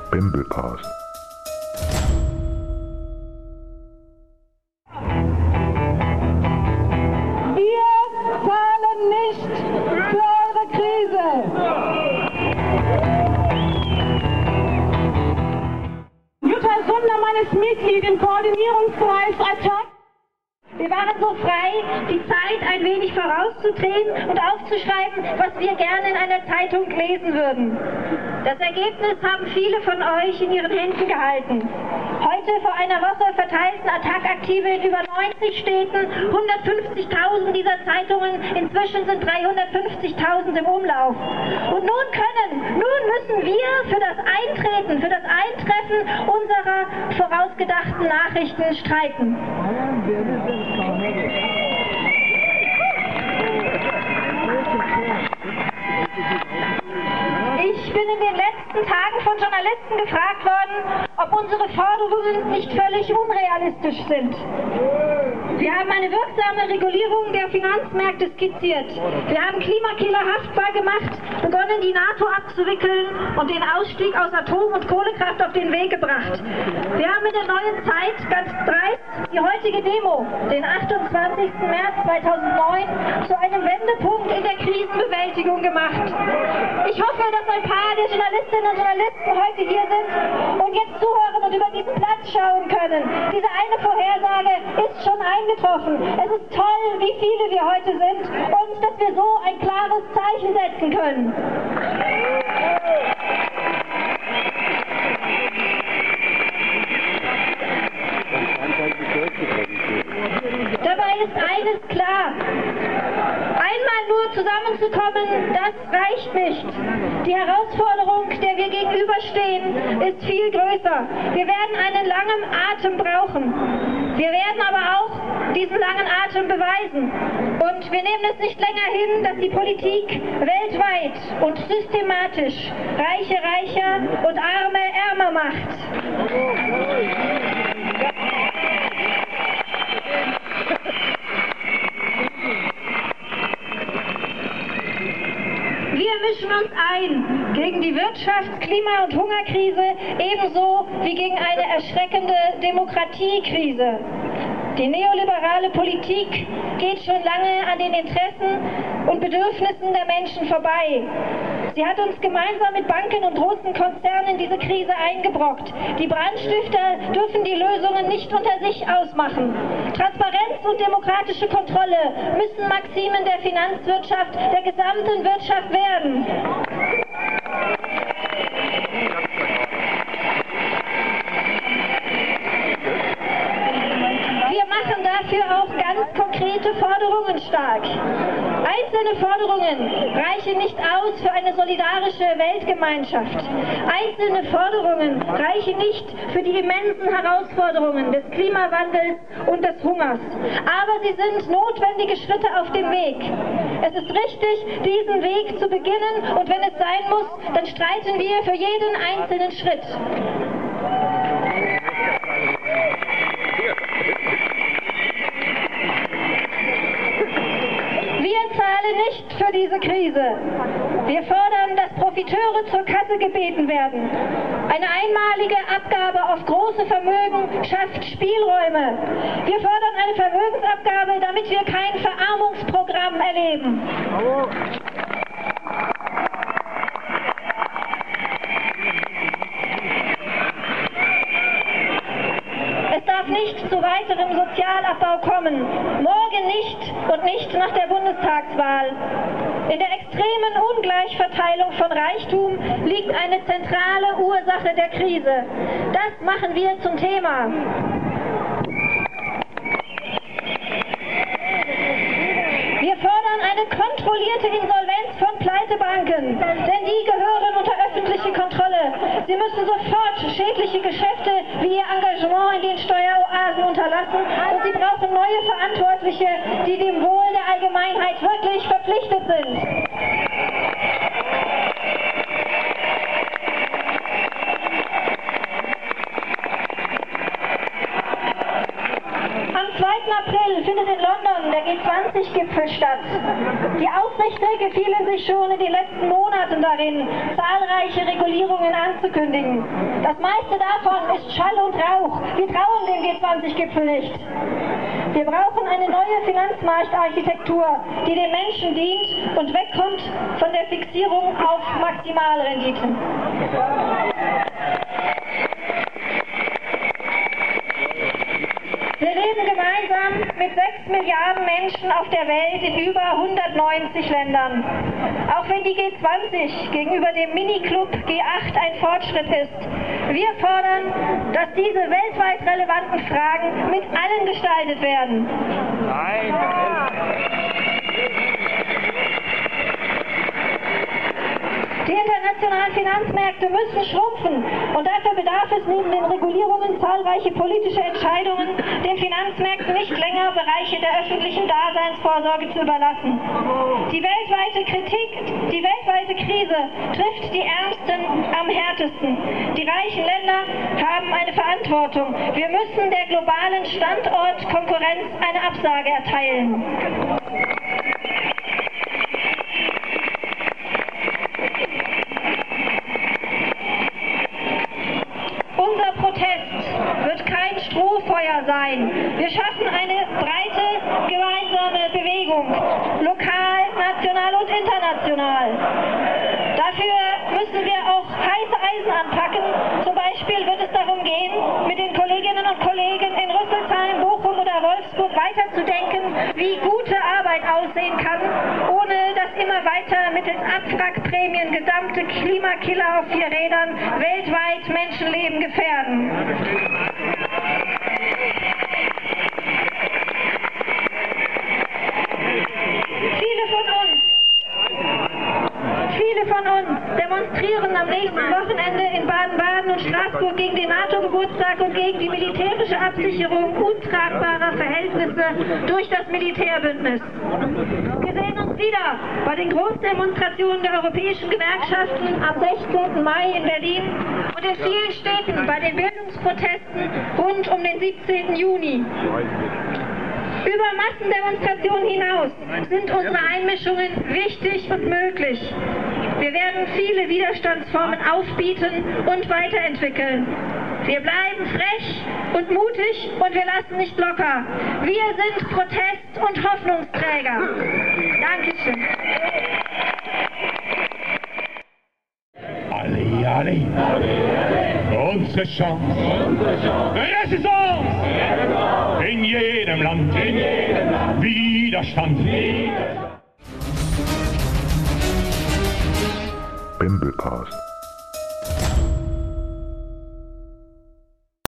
Pimpelcast. Wir zahlen nicht für eure Krise. Jutta Sundermann ist Mitglied im Koordinierungskreis ATTAC. Wir waren so frei, die Zeit ein wenig vorauszudrehen und aufzuschreiben, was wir gerne in einer Zeitung lesen würden. Das Ergebnis haben viele von euch in ihren Händen gehalten. Heute vor einer Woche verteilten ATTAC-Aktive in über 90 Städten 150.000 dieser Zeitungen. Inzwischen sind 350.000 im Umlauf. Und nun müssen wir für das Eintreffen unserer vorausgedachten Nachrichten streiten. Ich bin in den letzten Tagen von Journalisten gefragt worden, ob unsere Forderungen nicht völlig unrealistisch sind. Wir haben eine wirksame Regulierung der Finanzmärkte skizziert. Wir haben Klimakiller haftbar gemacht, begonnen die NATO abzuwickeln und den Ausstieg aus Atom- und Kohlekraft auf den Weg gebracht. Wir haben in der neuen Zeit ganz dreist die heutige Demo, den 28. März 2009, zu einem Wendepunkt in der Krisenbewältigung gemacht. Ich hoffe, dass ein paar der Journalistinnen und Journalisten heute hier sind und jetzt zuhören und über diesen Platz schauen können. Diese eine Vorhersage ist schon eingetroffen. Es ist toll, wie viele wir heute sind und dass wir so ein klares Zeichen setzen können. Dabei ist eines klar. Einmal nur zusammenzukommen, das reicht nicht. Die Herausforderung, der wir gegenüberstehen, ist viel größer. Wir werden einen langen Atem brauchen. Wir werden aber auch diesen langen Atem beweisen. Und wir nehmen es nicht länger hin, dass die Politik weltweit und systematisch Reiche reicher und Arme ärmer macht. Wir mischen uns ein gegen die Wirtschafts-, Klima- und Hungerkrise, ebenso wie gegen eine erschreckende Demokratiekrise. Die neoliberale Politik geht schon lange an den Interessen und Bedürfnissen der Menschen vorbei. Sie hat uns gemeinsam mit Banken und großen Konzernen diese Krise eingebrockt. Die Brandstifter dürfen die Lösungen nicht unter sich ausmachen. Transparenz und demokratische Kontrolle müssen Maximen der Finanzwirtschaft, der gesamten Wirtschaft werden. Wir machen dafür auch ganz konkrete Forderungen stark. Einzelne Forderungen reichen nicht aus für eine solidarische Weltgemeinschaft. Einzelne Forderungen reichen nicht für die immensen Herausforderungen des Klimawandels und des Hungers. Aber sie sind notwendige Schritte auf dem Weg. Es ist richtig, diesen Weg zu beginnen, und wenn es sein muss, dann streiten wir für jeden einzelnen Schritt. Wir zahlen nicht für diese Krise. Wir fordern, dass Profiteure zur Kasse gebeten werden. Eine einmalige Abgabe auf große Vermögen schafft Spielräume. Wir fordern eine Vermögensabgabe, damit wir kein Verarmungsprogramm erleben. Es darf nicht zu weiterem Sozialabbau kommen. Morgen nicht und nicht nach der Bundestagswahl. In der extremen Ungleichverteilung von Reichtum liegt eine zentrale Ursache der Krise. Das machen wir zum Thema. Wir fordern eine kontrollierte Insolvenz von Pleitebanken, denn die gehören unter öffentliche Kontrolle. Sie müssen sofort schädliche Geschäfte wie ihr Engagement in den Steueroasen unterlassen, und sie brauchen neue Verantwortliche, die dem Wohl der Allgemeinheit wirklich verpflichtet sind. Am 2. April findet in London der G20-Gipfel statt. Die Staatsrichter gefielen sich schon in den letzten Monaten darin, zahlreiche Regulierungen anzukündigen. Das meiste davon ist Schall und Rauch. Wir trauen dem G20-Gipfel nicht. Wir brauchen eine neue Finanzmarktarchitektur, die den Menschen dient und wegkommt von der Fixierung auf Maximalrenditen. Wir leben gemeinsam mit 6 Milliarden Menschen auf der Welt in über 190 Ländern. Auch wenn die G20 gegenüber dem Mini-Club G8 ein Fortschritt ist, wir fordern, dass diese weltweit relevanten Fragen mit allen gestaltet werden. Nein. Die internationalen Finanzmärkte müssen schrumpfen und dafür bedarf es neben den Regulierungen zahlreiche politische Entscheidungen, den Finanzmärkten nicht länger Bereiche der öffentlichen Daseinsvorsorge zu überlassen. Die weltweite Krise trifft die Ärmsten am härtesten. Die reichen Länder haben eine Verantwortung. Wir müssen der globalen Standortkonkurrenz eine Absage erteilen. Unser Protest wird kein Strohfeuer sein. Wir schaffen eine breite gemeinsame Bewegung, lokal, national und international. Dafür müssen wir auch heiße Eisen anpacken. Zum Beispiel wird es darum gehen, mit den Kolleginnen und Kollegen in Rüsselsheim, Bochum oder Wolfsburg weiterzudenken, wie gute Arbeit aussehen kann, ohne dass immer weiter mittels Abwrackprämien gesamte Klimakiller auf 4 Rädern weltweit Menschenleben gefährden. Viele von uns demonstrieren am nächsten Wochenende in Baden-Baden und Straßburg gegen den NATO-Geburtstag und gegen die militärische Absicherung untragbarer Verhältnisse durch das Militärbündnis. Wir sehen uns wieder bei den Großdemonstrationen der europäischen Gewerkschaften am 16. Mai in Berlin und in vielen Städten bei den Bildungsprotesten rund um den 17. Juni. Über Massendemonstrationen hinaus sind unsere Einmischungen wichtig und möglich. Wir werden viele Widerstandsformen aufbieten und weiterentwickeln. Wir bleiben frech und mutig und wir lassen nicht locker. Wir sind Protest- und Hoffnungsträger. Dankeschön. Allez, unsere Chance, Resistance, in jedem Land, Widerstand. Pimpelcast.